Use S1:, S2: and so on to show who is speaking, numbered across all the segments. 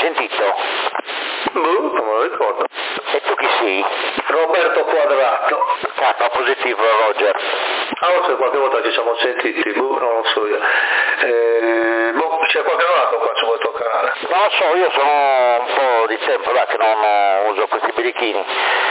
S1: sentito?
S2: Non me lo ricordo.
S1: E tu chi sei?
S2: Roberto Quadrato.
S1: K positivo, Roger.
S2: Forse qualche volta ci siamo sentiti, non lo so io. C'è qualche altro qua su questo canale?
S1: Non lo so, io sono un po' di tempo là che non uso questi birichini.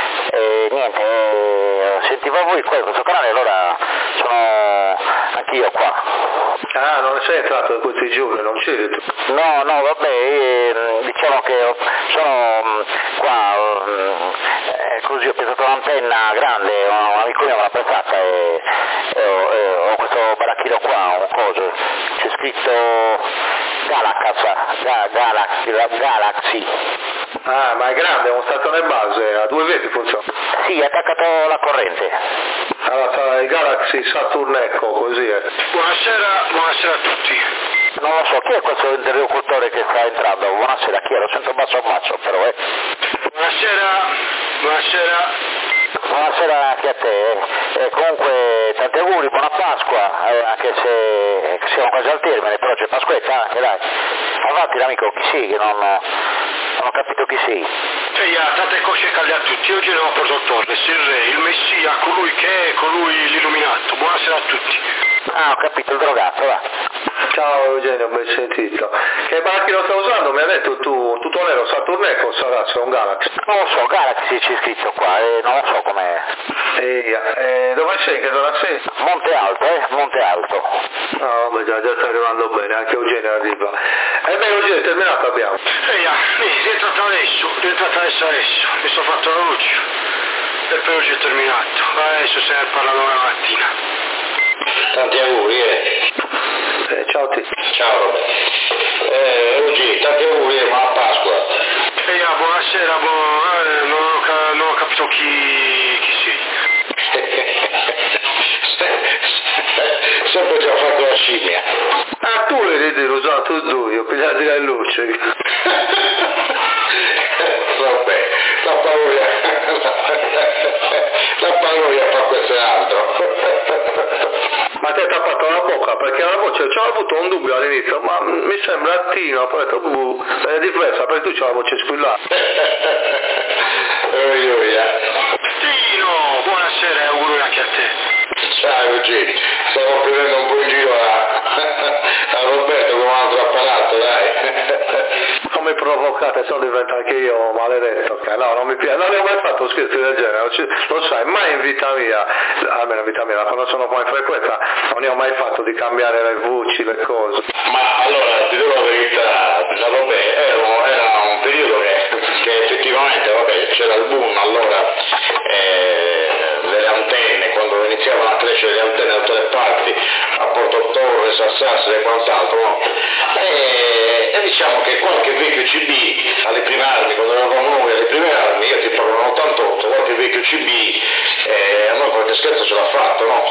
S1: Niente, sentivo voi qua in questo canale, allora sono anch'io qua.
S2: Ah, non sei entrato in questi giorni, non c'eri tu?
S1: No, vabbè, diciamo che sono qua, così ho pensato un'antenna grande, un amico mio me l'ha prestata e ho questo baracchino qua, un coso, c'è scritto Galaxy.
S2: Ah, ma è grande, è un stazione base, a 2 veti funziona?
S1: Sì, è attaccato alla corrente.
S2: Allora sarà il Galaxy Saturn Echo, così è.
S3: Buonasera a tutti.
S1: Non lo so, chi è questo interlocutore che sta entrando? Buonasera, chi è? Lo sento basso però, Buonasera anche a te. Comunque, tanti auguri, buona Pasqua, anche se siamo quasi al termine, però c'è Pasquetta anche, dai. Avanti l'amico, chi sei? Che non ho capito chi sei.
S3: Tante cose calde a tutti. Oggi andiamo a Porto Torres, il re, il messia, colui che è, colui l'illuminato. Buonasera a tutti.
S1: Ah, ho capito, il drogato, va.
S2: Ciao Eugenio, ben sentito. Che macchina stai usando? Mi ha detto tu, tutto nero, Saturn Echo sarà, c'è un Galaxy.
S1: Non lo so, Galaxy c'è scritto qua, non lo so com'è.
S2: Dove sei? Che zona sei?
S1: Monte Alto.
S2: No, beh, già sta arrivando bene, anche Eugenio arriva. Eugenio, terminato abbiamo.
S3: Rientrata adesso. Mi sono fatto la luce. E per oggi è terminato. Adesso se ne parla domani mattina.
S1: Tanti auguri,
S2: Ciao a te.
S1: Ciao Roberto. Oggi tanti auguri e buona Pasqua.
S3: Buonasera, non ho capito chi sei.
S1: Sempre ti ho fatto la scimmia.
S2: Ah, tu eri usato tu, io pigliati la luce.
S1: Vabbè, la parola fa questo e altro.
S2: Ma ti ha tappato la bocca perché la voce, c'ho avuto un dubbio all'inizio, ma mi sembra Tino, poi ho detto è diversa perché tu c'hai la voce squillata.
S3: Tino, buonasera e auguri anche a te.
S1: Ciao Eugenio, stavo prendendo un po' in giro a Roberto con un altro apparato, dai.
S2: Non mi provocate, sono diventato anche io maledetto, ok? No, non mi piace, non ne ho mai fatto scherzi del genere, lo sai, mai in vita mia, almeno in vita mia, quando sono qua in frequenza, non ne ho mai fatto di cambiare le voci, le cose.
S1: Ma allora, ti dico la verità, era un periodo che effettivamente, c'era il boom allora, delle antenne, quando iniziavano a crescere le antenne da tutte le parti, a Porto Torres, a Sassari e quant'altro, no? E diciamo che qualche vecchio CD alle prime armi, quando eravamo noi alle prime armi, io ti parlo nell'88, qualche vecchio CD, a noi qualche scherzo ce l'ha fatto, no?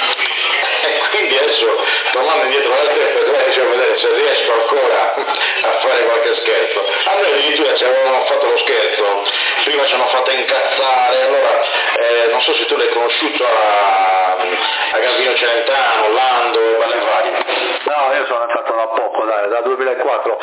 S1: E quindi adesso, tornando indietro nel tempo, a vedere se riesco ancora a fare qualche scherzo. A noi addirittura ci avevano fatto lo scherzo, prima ci hanno fatto incazzare, allora non so se tu l'hai conosciuto a Gambino Celentano, Lando e Ballevari.
S2: No, io sono entrato da poco, dal 2004,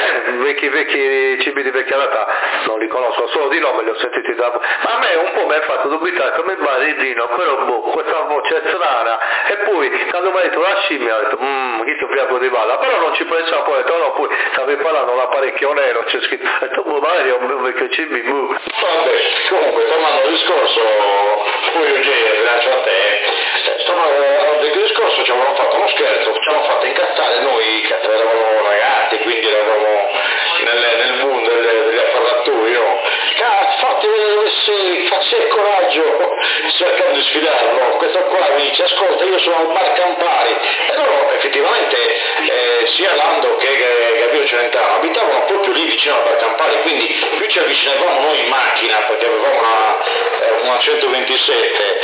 S2: vecchi cibi di vecchia data non li conosco, solo di nome li ho sentiti da poco, ma a me un po' mi ha fatto dubitare come Baridino, questa voce strana, e poi quando mi ha detto la scimmia ho detto, chi ti ubriaco di balla, però non ci pensavo, poi ho detto no, poi stavi parlando un apparecchio nero, c'è scritto, ho detto magari è un vecchio cibi,
S1: Vabbè, comunque tornando al discorso, poi Eugenio, rilascio a te, tornando al vecchio discorso, ci avevano fatto uno scherzo, ci hanno fatto incazzare noi che eravamo ragazzi, quindi eravamo nel mondo degli afferratori, no? Fatti vedere dove sei, faccia il coraggio, cercando di sfidarlo. Questo qua mi dice, ascolta, io sono al bar Campari, e loro effettivamente sia Lando che Gabino Celentano abitavano proprio lì vicino al bar Campari, quindi più ci avvicinavamo noi in macchina perché avevamo una 127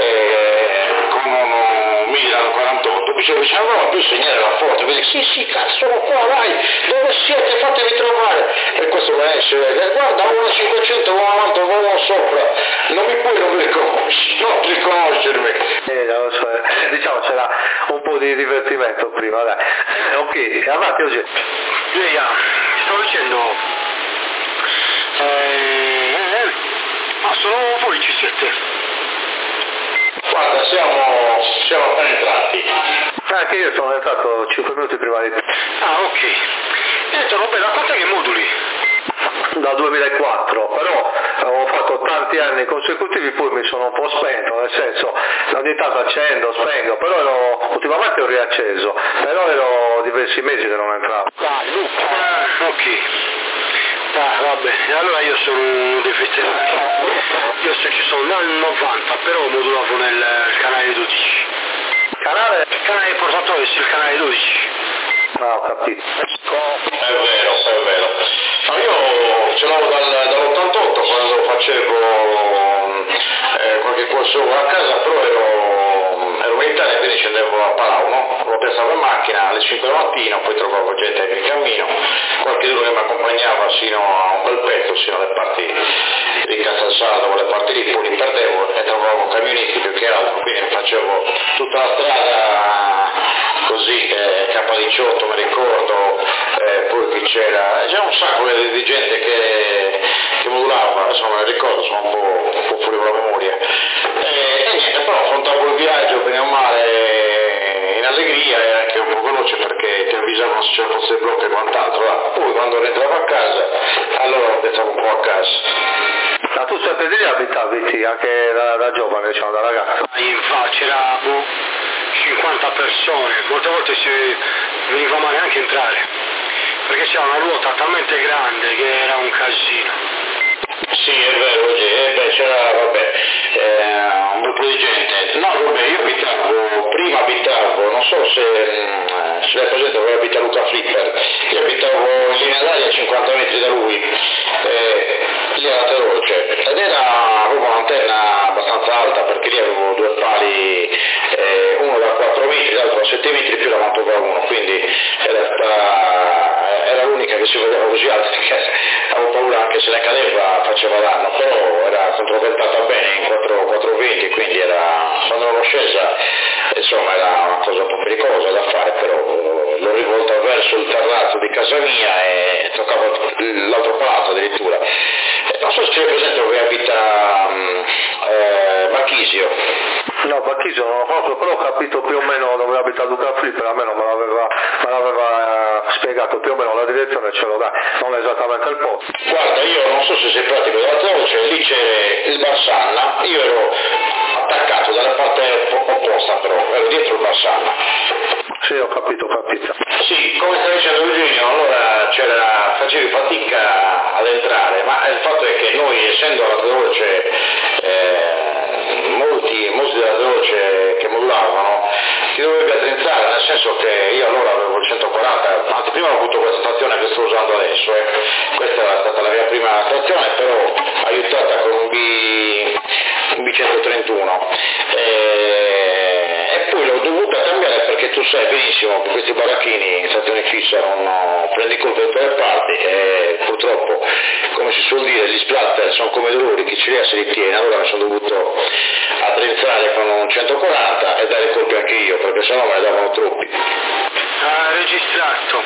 S1: con un Milan 48, più ci avvicinavamo più il segnale era forte, quindi sì cazzo sono qua, vai, dove siete, fatevi trovare, e questo mi esce, guarda una 500, una 90, uno sopra, non mi riconosci, non riconoscermi.
S2: Diciamo c'era un po' di divertimento prima, dai. Ok, avanti oggi.
S3: Stavo dicendo, Rossi e te?
S1: Guarda, siamo appena entrati.
S2: Anche io sono entrato 5 minuti prima di te.
S3: Ah, ok. Niente, vabbè, da quant'è che moduli?
S2: Dal 2004, però ho fatto tanti anni consecutivi, poi mi sono un po' spento, nel senso, ogni tanto accendo, spengo, però ultimamente ho riacceso, però ero diversi mesi che non entravo.
S3: Ok. Vabbè, allora io sono uno dei veterani. Io ci sono dal 90, però modulavo nel canale 12.
S2: Canale?
S3: Il canale portatore, sì, il canale 12.
S2: Ah, ho capito.
S1: È vero. No, io ce l'avevo dall'88 quando facevo qualche corso a casa, però ero militare, quindi scendevo a Palau, no? Lo piazzavo in macchina alle 5 del mattino, poi trovavo gente che cammino, qualche giorno che mi accompagnava sino a un bel pezzo, sino alle parti di Casalsaldo, quelle parti lì, poi li perdevo e trovavo camionisti più che altro, quindi facevo tutta la strada così, K18 mi ricordo, poi qui c'era un sacco di gente che modulava, adesso non me ne ricordo, sono un po' fuori con la memoria, e niente, però affrontavo il viaggio bene o male in allegria e anche un po' veloce perché ti avvisavano se c'era fosse il blocco e quant'altro, poi quando rientravo a casa allora pensavo un po' a casa.
S2: Ma tu sempre lì abitavi anche da giovane, diciamo, da ragazzo?
S3: Infatti c'era 50 persone, molte volte veniva male anche entrare, perché c'era una ruota talmente grande che era un casino.
S1: Sì, è vero, c'era, un gruppo di gente. No, io prima abitavo, non so se l'hai presente dove abita Luca Flipper, io abitavo in linea d'aria a 50 metri da lui, lì era Teroce, ed avevo un'antenna abbastanza alta perché lì avevo due pali, uno da 4 metri, l'altro da 7 metri più la Mantova 1, quindi era l'unica che si vedeva così alta perché avevo paura anche se ne cadeva faceva danno, però era controventata bene in 420, quindi quando ero scesa insomma era una cosa un po' pericolosa da fare, però l'ho rivolta verso il terrazzo di casa mia e toccava l'altro palato addirittura. Non so se c'è presente dove abita Bacchisio.
S2: No, Bacchisio non lo conosco, però ho capito più o meno dove abita Luca Flipper, almeno me l'aveva spiegato più o meno la direzione, ce lo dà, non esattamente il posto.
S1: Guarda, io non so se sei pratico della voce, lì c'è il Barsanna, io ero attaccato dalla parte opposta però, ero dietro il Barsanna.
S2: Sì, ho capito.
S1: Sì, come stai dicendo Eugenio, allora facevi fatica ad entrare, ma il fatto è che noi essendo alla voce, molti della voce che modulavano, ti dovevi attrezzare, nel senso che io allora avevo il 140, anzi prima ho avuto questa stazione che sto usando adesso, questa era stata la mia prima stazione, però aiutata con un B131 e poi l'ho dovuta cambiare perché tu sai benissimo che questi baracchini in stazione fissa non prendi colpo da tutte le parti e purtroppo, come si suol dire, gli splatter sono come dolori, chi ce li ha se li tiene, allora mi sono dovuto attrezzare con un 140 e dare colpi anche io perché sennò me ne davano troppi.
S3: Registrato.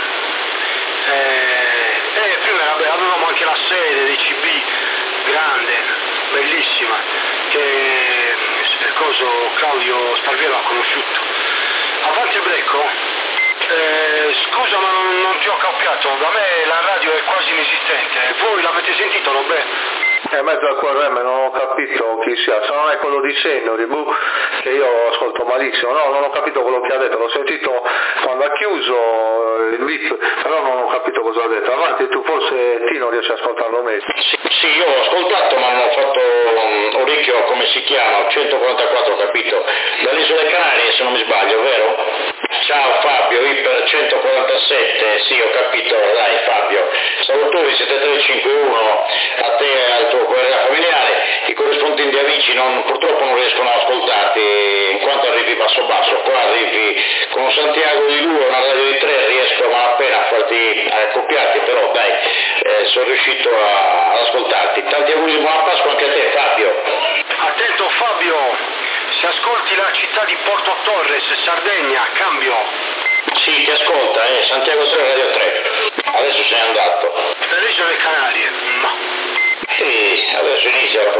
S3: Prima avevamo anche la sede dei CB grande, bellissima, che Claudio Sparviero ha conosciuto. Avanti Brecco, scusa ma non ti ho capito, da me la radio è quasi inesistente, voi l'avete sentito, no?
S2: In mezzo al QRM non ho capito chi sia, se non è quello di Sennori, che io ascolto malissimo, no, non ho capito quello che ha detto, l'ho sentito quando ha chiuso il VIP, però non ho capito cosa ha detto. Avanti tu, forse Tino riesci a ascoltarlo meglio.
S1: Sì, io ho ascoltato ma non ho fatto orecchio come si chiama, 144 ho capito, dalle isole Canarie se non mi sbaglio, vero? Ciao Fabio, Iper 147, sì ho capito, dai Fabio, Salvatore 7351, a te e al tuo collega familiare, i corrispondenti amici purtroppo non riescono ad ascoltarti in quanto arrivi basso, qua arrivi con un Santiago di 2, una radio di 3, riesco a malapena a farti accoppiarti, però dai, sono riuscito ad ascoltarti. Tanti auguri di buona Pasqua anche a te Fabio.
S3: Attento Fabio, se ascolti la città di Porto Torres, Sardegna, cambio.
S1: Sì, ti ascolta, Santiago 3, Radio 3. Adesso sei andato.
S3: Per le isole Canarie, ma.
S1: Sì, adesso inizia la propagazione.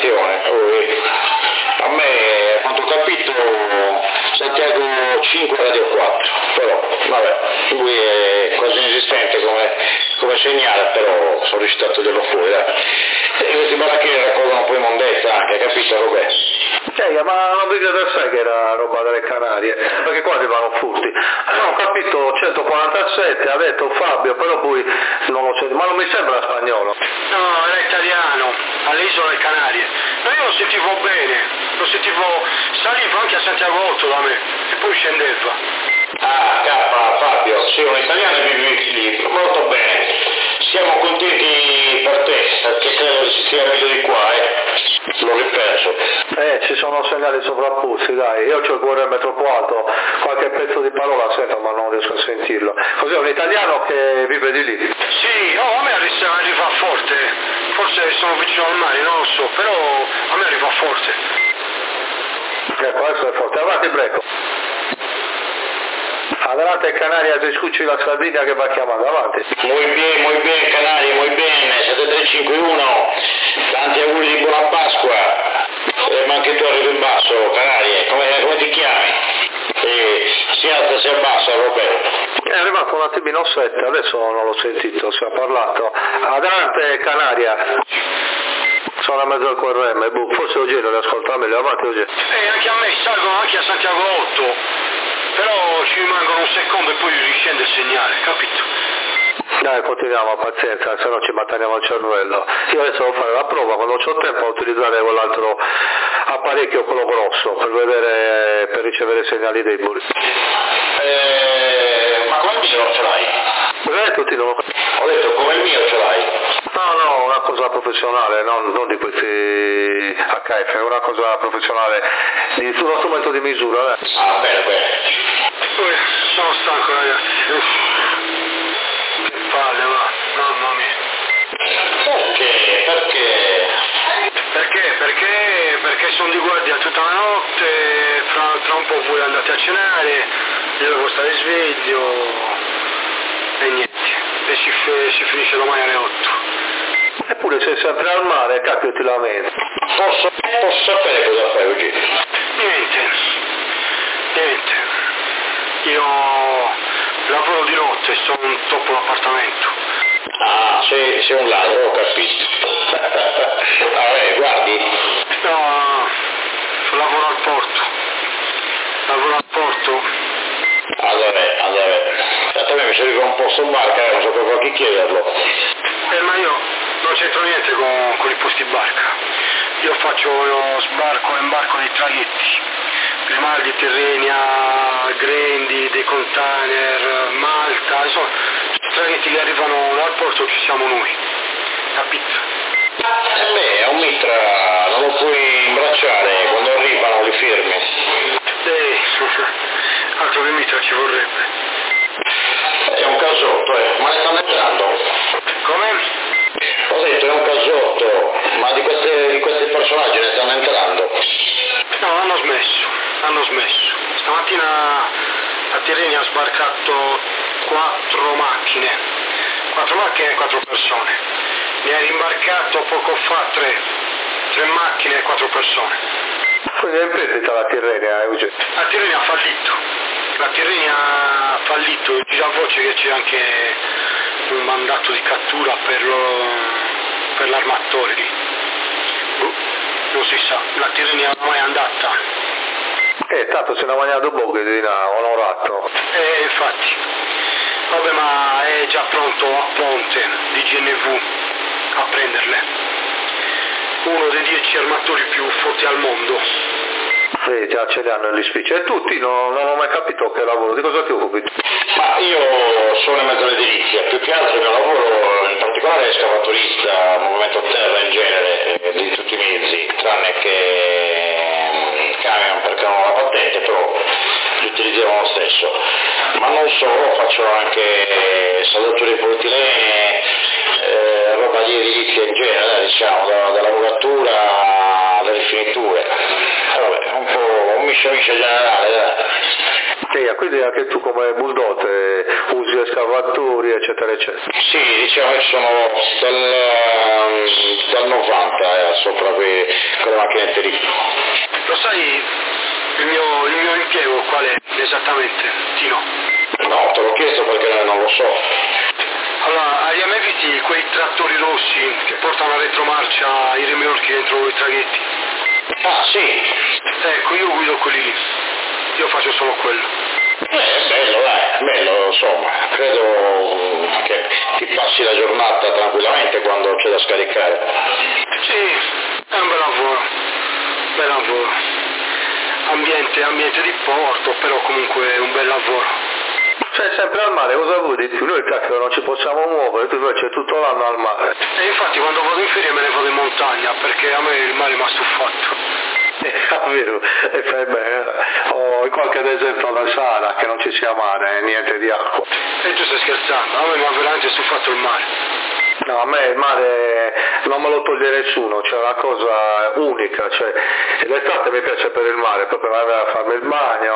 S1: informazione. A me, a quanto ho capito, Santiago 5 Radio 4, però vabbè, lui è quasi inesistente come segnale, però sono riuscito a toglierlo fuori, dai. E questi baracchini raccolgono poi immondezza anche, capito Roberto?
S2: Ma non vi credo sai che era roba delle Canarie, perché qua arrivano furti. No, ho capito 147, ha detto Fabio, però poi non lo sento, ma non mi sembra spagnolo.
S3: No, era italiano, alle isole Canarie. Ma io lo sentivo bene, saliva anche a Santiago 8 da me, e poi scendeva.
S1: Ah, Fabio, sì, un italiano e vivi lì, molto bene. Siamo contenti per te, perché credo ci sia meglio di qua, l'ho riperso.
S2: Ci sono segnali sovrapposti, dai, io ho il cuore troppo alto, qualche pezzo di parola sento ma non riesco a sentirlo. Così è un italiano che vive di lì.
S3: Sì, a me arriva forte, forse sono vicino al mare, non lo so, però a me arriva forte.
S2: Ecco, adesso è forte, avanti Brecco. Adelante Canarias, escuchi la Sardinia che va chiamando, avanti.
S1: Muy bien Canari, muy bien, 7351, tanti auguri di buona Pasqua, ma anche tu arrivi in basso, Canari, come ti chiami? Si alza, si abbassa, Roberto.
S2: È arrivato un attimino 7, adesso non l'ho sentito, si è parlato. Adelante Canaria. Sono a mezzo al QRM, forse oggi non li ascolta meglio, avanti oggi.
S3: Anche a me salgono anche a Santiago 8, però ci rimangono un secondo e poi riscende il segnale, capito?
S2: Dai, continuiamo, pazienza, se no ci battaniamo il cervello. Io adesso devo fare la prova, quando ho tempo a utilizzare quell'altro apparecchio, quello grosso, per ricevere segnali deboli.
S1: Ma come il mio ce l'hai?
S2: Cosa hai detto Tino?
S1: Ho detto come il mio ce l'hai?
S2: No, una cosa professionale, non di questi HF, è una cosa professionale, uno strumento di misura.
S1: Ah, bene.
S3: Sono stanco ragazzi. Che palle, va, mamma mia. Perché sono di guardia tutta la notte, tra un po' voi andate a cenare, io devo stare sveglio e niente, e si finisce domani alle 8.
S2: Eppure sei sempre al mare, cacchio ti lamenti.
S1: Posso sapere cosa fai oggi?
S3: Niente. Io lavoro di notte, sto dopo l'appartamento.
S1: Ah, sei un ladro, ho capito. Vabbè, guardi.
S3: No, lavoro al porto.
S1: Allora, a me mi serviva un posto in barca, non so proprio a chi chiederlo.
S3: Ma io non c'entro niente con i posti barca. Io faccio sbarco e imbarco di traghetti. Grimaldi, Tirrenia, Grendi, dei container, Malta, insomma, i traghetti che arrivano dal porto ci siamo noi, capito?
S1: È un mitra, non lo puoi imbracciare, quando arrivano li firmi.
S3: Altro che mitra ci vorrebbe.
S1: È un casotto, ma ne stanno entrando.
S3: Come?
S1: Ho detto, è un casotto, ma di questi personaggi ne stanno entrando.
S3: No, hanno smesso. Stamattina a Tirrenia ha sbarcato 4 macchine e 4 persone. Ne ha rimbarcato poco fa 3 macchine e 4 persone.
S2: Quindi è in perdita la Tirrenia, Eugenio?
S3: La Tirrenia ha fallito, gira voce che c'è anche un mandato di cattura per l'armatore lì. Non si sa, la Tirrenia ormai è andata.
S2: Tanto se ne ha mangiato poco di onorato.
S3: Infatti. Vabbè, ma è già pronto a Ponte di GNV a prenderle. Uno dei 10 armatori più forti al mondo.
S2: Già ce li hanno gli spicci. E tutti non ho mai capito che lavoro, di cosa ti occupi?
S1: Ma io sono in mezzo all'edilizia, più che altro il mio lavoro in particolare è scavatorista, movimento terra in genere, di tutti i mezzi, tranne che camion perché non ho la patente, però li utilizziamo lo stesso. Ma non solo, faccio anche saldature di polietilene, roba di edilizia in genere, diciamo, dalla muratura alle rifiniture. Vabbè, un po' un miscia generale, dai.
S2: Quindi anche tu come bulldozer usi escavatori eccetera eccetera.
S1: Sì, diciamo che sono dal 90 sopra quelle macchinette lì.
S3: Lo sai il mio impiego qual è esattamente, Tino?
S1: No, te l'ho chiesto perché non lo so.
S3: Allora, hai mai visti quei trattori rossi che portano a retromarcia i rimorchi dentro i traghetti?
S1: Ah, sì.
S3: Ecco, io guido quelli lì. Io faccio solo quello.
S1: Bello, insomma, credo che ti passi la giornata tranquillamente quando c'è da scaricare.
S3: Sì, è un bel lavoro. Ambiente di porto, però comunque è un bel lavoro.
S2: Cioè sempre al mare, cosa vuoi di più? Noi cacchio non ci possiamo muovere, tu invece tutto l'anno al mare.
S3: E infatti quando vado in ferie me ne vado in montagna, perché a me il mare mi ha stufato.
S2: Vero, e fai bene. Ho qualche esempio alla Sara che non ci sia mare, niente di acqua.
S3: E tu stai scherzando? A me mi ha veramente stufato il mare.
S2: No, a me il mare non me lo toglie nessuno, c'è una cosa unica, cioè l'estate mi piace per il mare, proprio andare a farmi il bagno,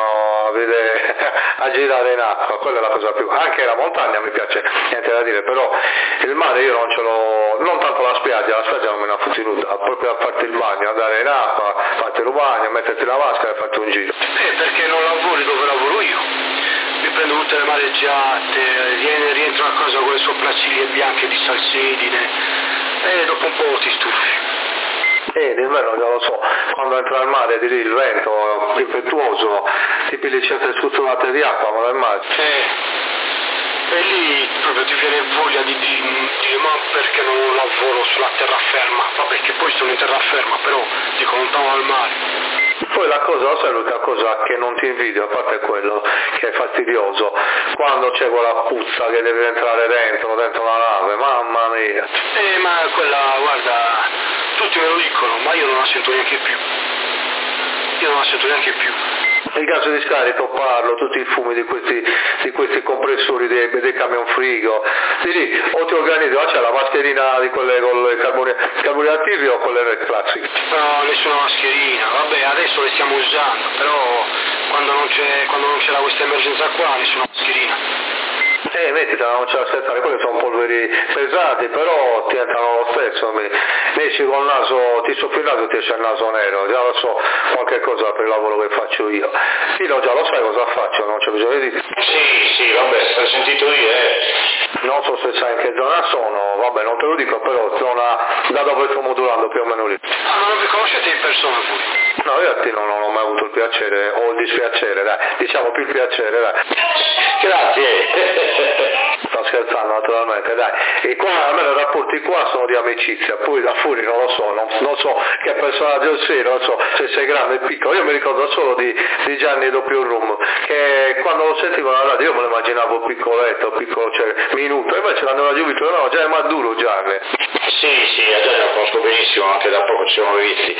S2: a girare in acqua, quella è la cosa più, anche la montagna mi piace, niente da dire, però il mare io non ce l'ho, non tanto la spiaggia non me ne ha fottuta nulla, proprio a farti il bagno, andare in acqua, farti il bagno, metterti la maschera e farti un giro.
S3: Perché non lavori dove lavoro io? Mi prendo tutte le mareggiate, rientro a casa con le sopracciglia bianche di salsedine e dopo un po' ti stufi.
S2: D'inverno già lo so, quando entra al mare di lì il vento impetuoso, ti pigli certe spuzzolate di acqua, ma nel mare.
S3: E lì proprio ti viene voglia di dire ma perché non lavoro sulla terraferma? Vabbè che poi sono in terraferma, però dico lontano dal mare.
S2: Poi la cosa, lo sai l'unica cosa che non ti invidio, a parte quello che è fastidioso, quando c'è quella puzza che deve entrare dentro la nave, mamma mia.
S3: Ma quella, guarda, tutti me lo dicono, ma io non la sento neanche più.
S2: Il gas di scarico parlo, tutti i fumi di questi compressori dei camion frigo, di lì o ti organizzi, c'è la mascherina di quelle con i carboni attivi o quelle classiche?
S3: No, nessuna mascherina, vabbè adesso le stiamo usando, però quando non c'era questa emergenza qua nessuna mascherina.
S2: Mettitela, non c'è da aspettare, quelle sono polveri pesanti, però ti entrano lo stesso, ne esci col naso, ti soffri il naso e ti esce il naso nero, già lo so, qualche cosa per il lavoro che faccio io. Io già lo sai cosa faccio, non c'è bisogno di dire.
S1: Sì, vabbè, stai sentito dire.
S2: Non so se sai in che zona sono, vabbè non te lo dico, però zona da dove sto modulando più o meno lì.
S3: Ma non vi conoscete in persona voi?
S2: No, io a te non ho mai avuto il piacere, o il dispiacere, dai, diciamo più il piacere, dai.
S1: Grazie.
S2: Sto scherzando naturalmente, dai. E qua almeno i rapporti qua sono di amicizia, poi da fuori non lo so, non so che personaggio sei, non so se sei grande o piccolo. Io mi ricordo solo di Gianni Doppio Rum, che quando lo sentivo alla radio io me lo immaginavo piccoletto, piccolo, cioè minuto, invece l'hanno raggiunto, no, già è maduro Gianni.
S1: Sì, a Gianni lo conosco benissimo, anche da poco ci siamo visti.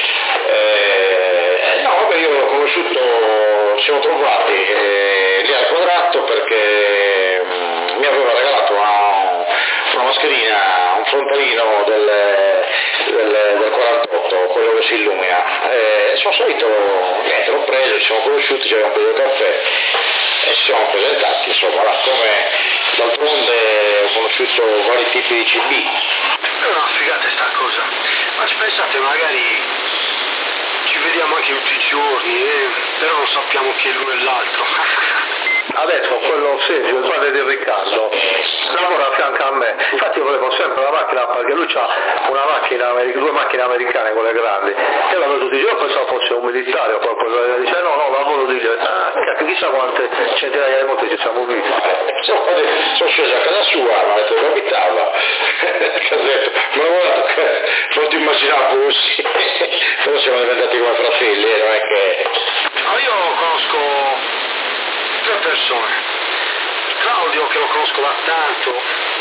S1: No, vabbè, io l'ho conosciuto, ci siamo trovati lì al Quadrato perché mi aveva regalato una mascherina, un frontalino del 48, quello che si illumina. Sono salito, niente, l'ho preso, ci siamo conosciuti, ci abbiamo preso il caffè e ci siamo presentati, insomma, come d'altronde ho conosciuto vari tipi di CB.
S3: È una figata sta cosa, ma ci pensate magari ci vediamo anche tutti i giorni, però non sappiamo chi è l'uno e l'altro.
S2: Adesso quello Sergio, il padre di Riccardo, lavora a fianco a me, infatti io volevo sempre la macchina perché lui ha due macchine americane, quelle grandi, e vado tutti i giorni, pensavo fosse un militare o qualcosa, dice no, lavoro di chissà quante centinaia di volte ci siamo visti.
S1: Sono sceso a casa sua, mi ha detto che abitava, che ho detto, ma non ti immaginavo così, però siamo diventati come fratelli, non è che...
S3: Ma io conosco 3 persone, Claudio che lo conosco da tanto,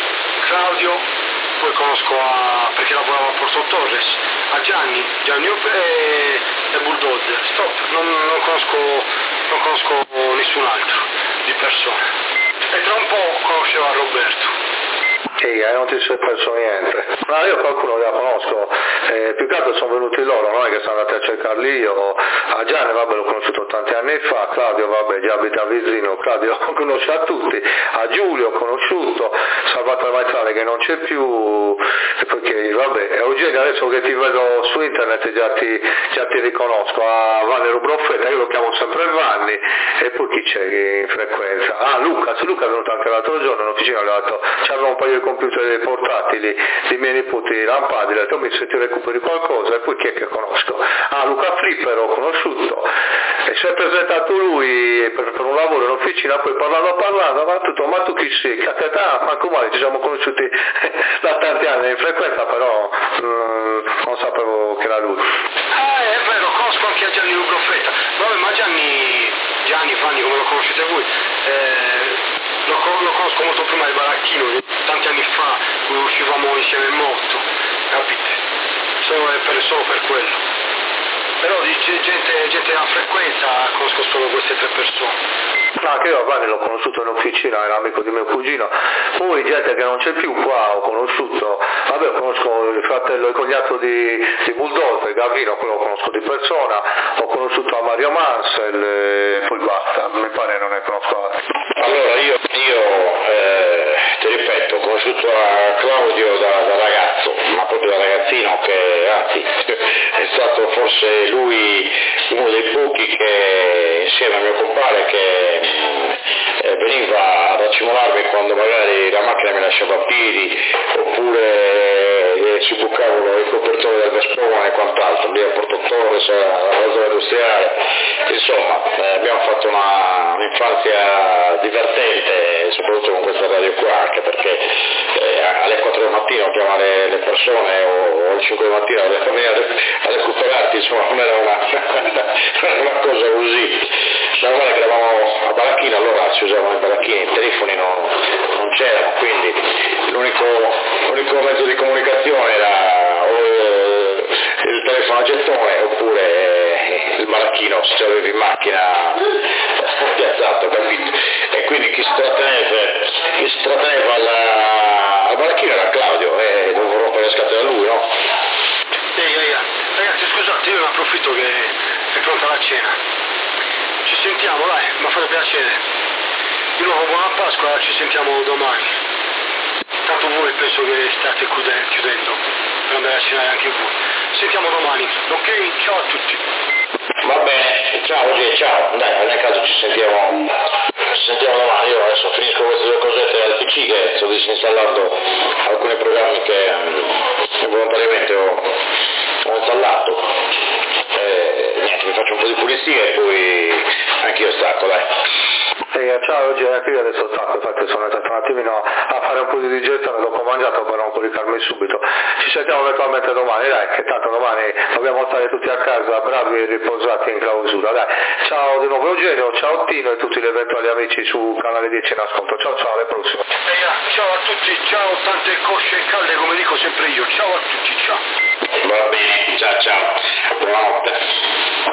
S3: poi conosco perché lavorava a Porto Torres, a Gianni e Bulldozer, stop, non conosco nessun altro di persone, e tra un po' conoscevo a Roberto.
S2: non ti sei perso niente. Ma io qualcuno la conosco, più che altro sono venuti loro, non è che sono andati a cercarli io. A Gianni vabbè l'ho conosciuto tanti anni fa, Claudio vabbè già abita vicino, Claudio conosce a tutti, a Giulio ho conosciuto, Salvatore Maestrale che non c'è più, perché vabbè, Eugenio adesso che ti vedo su internet già ti riconosco, a Vanni Rubroffetta, io lo chiamo sempre Vanni, e poi chi c'è in frequenza? Luca è venuto anche l'altro giorno in officina, c'aveva un paio di computer portatili di miei nipoti lampadi, ho detto mi se ti recuperi qualcosa, e poi chi è che conosco? Luca Flipper ho conosciuto, e si è presentato lui per un lavoro in officina, poi parlando, ma tu chi sei? Ma come ci siamo conosciuti da tanti anni in frequenza, però non sapevo che era lui.
S3: È vero, conosco anche a Gianni Rubroffetta, vabbè, ma Gianni, Fanni, come lo conoscete voi, lo conosco molto prima di Baracchino, tanti anni fa uscivamo insieme molto, capite? Solo per quello. Però di gente a frequenza conosco solo queste 3 persone.
S2: No, anche io a Vanni l'ho conosciuto in officina, era amico di mio cugino, poi gente che non c'è più qua ho conosciuto, conosco il fratello e il cognato di Buldolfe, Gavino, quello lo conosco di persona, ho conosciuto a Mario Mansell e poi basta, mi pare non ne conosco altri.
S1: Allora io ti ripeto, ho conosciuto a Claudio da ragazzo, ma proprio da ragazzino, che anzi è stato forse lui uno dei pochi che insieme a mio compare che veniva ad accimolarmi quando magari la macchina mi lasciava a piedi, oppure si bucavano il copertore del Vespone e quant'altro, lì a Porto Torres, alla zona industriale. Insomma, abbiamo fatto un'infanzia divertente, soprattutto con questa radio qua, anche perché alle 4 del mattino chiamare le persone o alle 5 del mattino venire a recuperarti, insomma non era una cosa così. Normale che eravamo a Baracchino, allora si usavano i baracchini, i telefoni non c'erano, quindi l'unico mezzo di comunicazione era o il telefono a gettone oppure il baracchino se ce l'avevi in macchina piazzato, capito? E quindi chi si tratteneva al baracchino era Claudio, e dovevo rompere le scatole a lui, no?
S3: Ragazzi, scusate, io ne approfitto che è pronta la cena. Ci sentiamo, dai, mi fate piacere. Di nuovo buona Pasqua, ci sentiamo domani. Tanto voi penso che state chiudendo per andare a cenare anche voi. Ci sentiamo domani, ok? Ciao a tutti.
S1: Va bene, ciao G, ciao. Dai, nel caso ci sentiamo domani. Io adesso finisco queste 2 cosette al PC che sto disinstallando alcuni programmi che involontariamente ho installato. Niente, mi faccio un po' di pulizia e poi anch'io stacco, dai.
S2: Ciao, oggi anche io adesso stacco, infatti sono andato un attimino a fare un po' di digestione dopo mangiato per non coricarmi subito. Ci sentiamo eventualmente domani, dai, che tanto domani dobbiamo stare tutti a casa bravi e riposati in clausura, dai. Ciao di nuovo Eugenio, ciao Tino e tutti gli eventuali amici su Canale 10 in ascolto. Ciao, alle prossime.
S3: Ciao a tutti, ciao, tante cosce calde come dico sempre io, ciao a tutti, ciao.
S1: Va bene, ciao, buonanotte.